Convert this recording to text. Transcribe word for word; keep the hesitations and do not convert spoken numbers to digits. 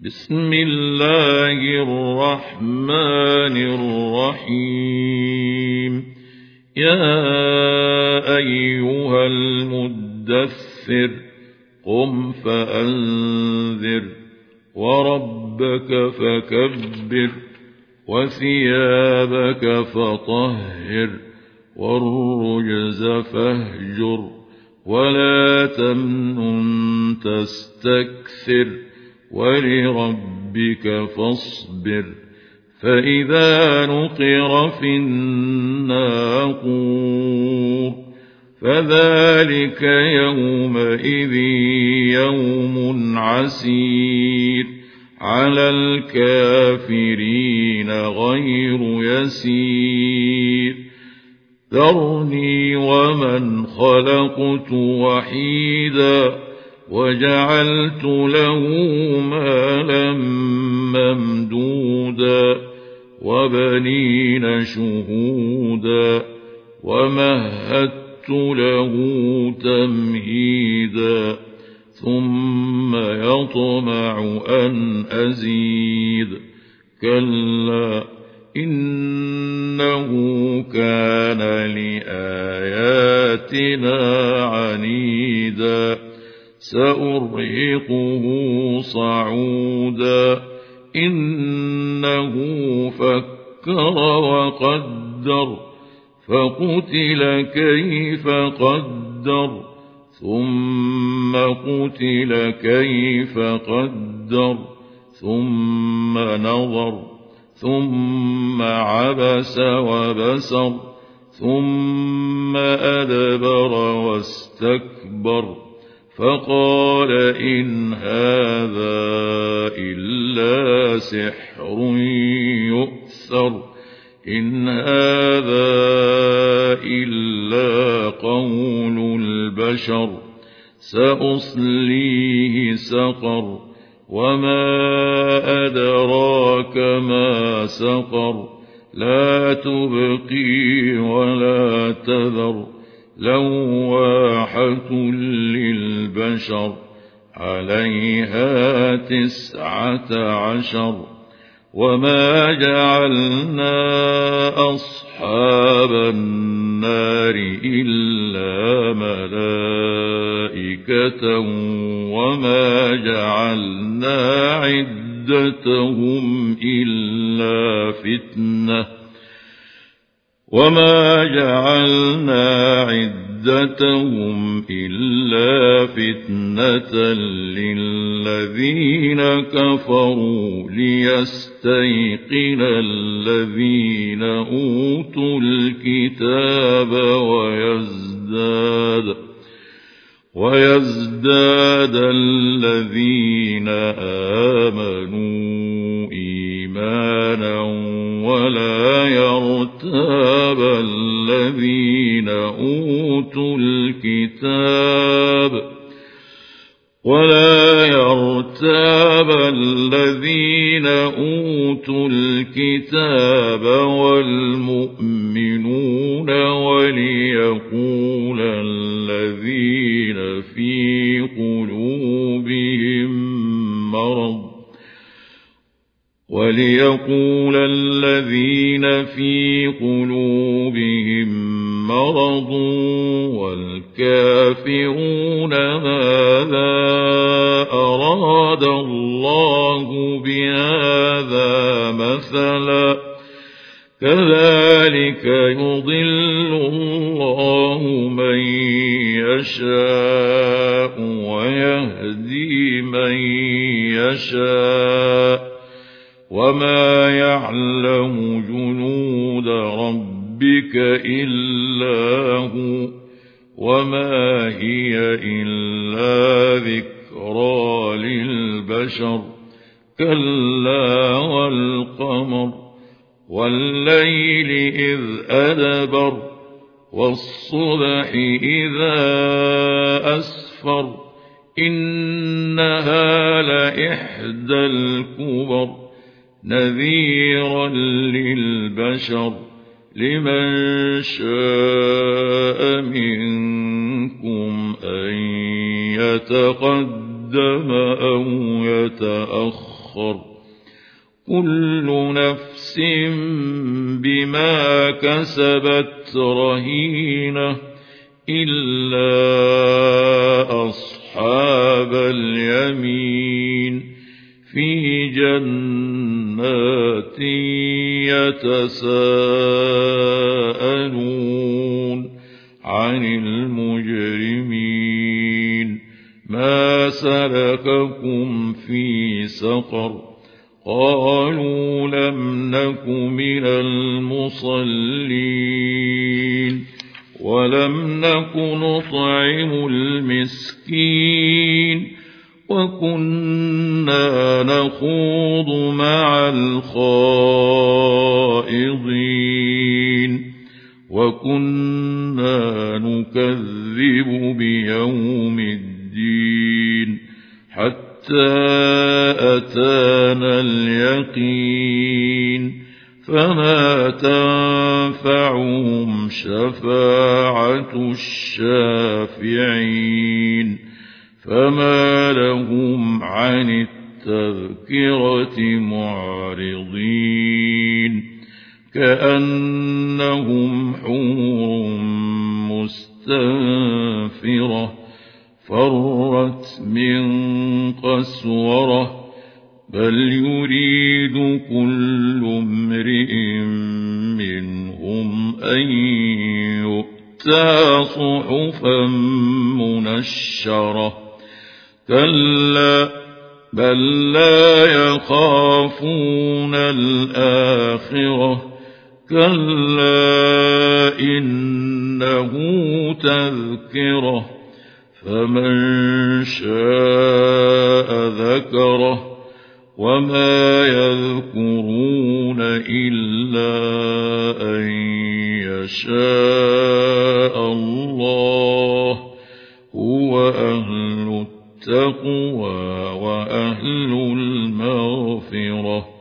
بسم الله الرحمن الرحيم. يا أيها المدثر قم فأنذر وربك فكبر وثيابك فطهر والرجز فاهجر ولا تمنن تستكثر ولربك فاصبر. فإذا نقر في الناقور فذلك يومئذ يوم عسير على الكافرين غير يسير. ذرني ومن خلقت وحيدا وجعلت له مالا ممدودا وبنين شهودا ومهدت له تمهيدا ثم يطمع أن أزيد. كلا إنه كان لآياتنا عنيدا سأرهقه صعودا. إنه فكر وقدر فقتل كيف قدر ثم قتل كيف قدر ثم نظر ثم عبس وبسر ثم أدبر واستكبر فقال إن هذا إلا سحر يؤثر إن هذا إلا قول البشر سأصليه سقر وما أدراك ما سقر لا تبقي ولا تذر لواحة للبشر عليها تسعة عشر. وما جعلنا أصحاب النار إلا ملائكة وما جعلنا عدتهم إلا فتنة وما جعلنا عدتهم إلا فتنة للذين كفروا ليستيقن الذين أوتوا الكتاب ويزداد ويزداد الذين آمنوا إيمانا ولا يرتاب الذين أوتوا الكتاب ولا يرتاب الذين أوتوا الكتاب والمؤمنون وليقول الذين في قلوبهم مرض وليقول الذين في قلوبهم مرض والكافرون ماذا أراد الله بهذا مثلا كذلك يضل الله من يشاء ويهدي من يشاء وما يعلم جنود ربك إلا هو وما هي إلا ذكرى للبشر. كلا والقمر والليل إذ أدبر والصبح إذا أسفر إنها لإحدى الكبر نذيرا للبشر لمن شاء منكم أن يتقدم أو يتأخر آخر كل نفس بما كسبت رهينة إلا أصحاب اليمين في جنات يتساءلون عن المجرمين ما سلككم في سقر قالوا لم نك من المصلين ولم نك نطعم المسكين وكنا نخوض مع الخائضين وكنا نكذب بيوم الدين حتى أتانا اليقين فما تنفعهم شفاعة الشافعين فما لهم عن التذكرة معرضين كأنهم حور مستنفرة فرت من قسورة بل يريد كل امرئ منهم أن يؤتى صحفا منشرة كلا بل لا يخافون الآخرة كلا إنه تذكرة فمن شاء ذكره وما يذكرون إلا أن يشاء الله هو أهل التقوى وأهل المغفرة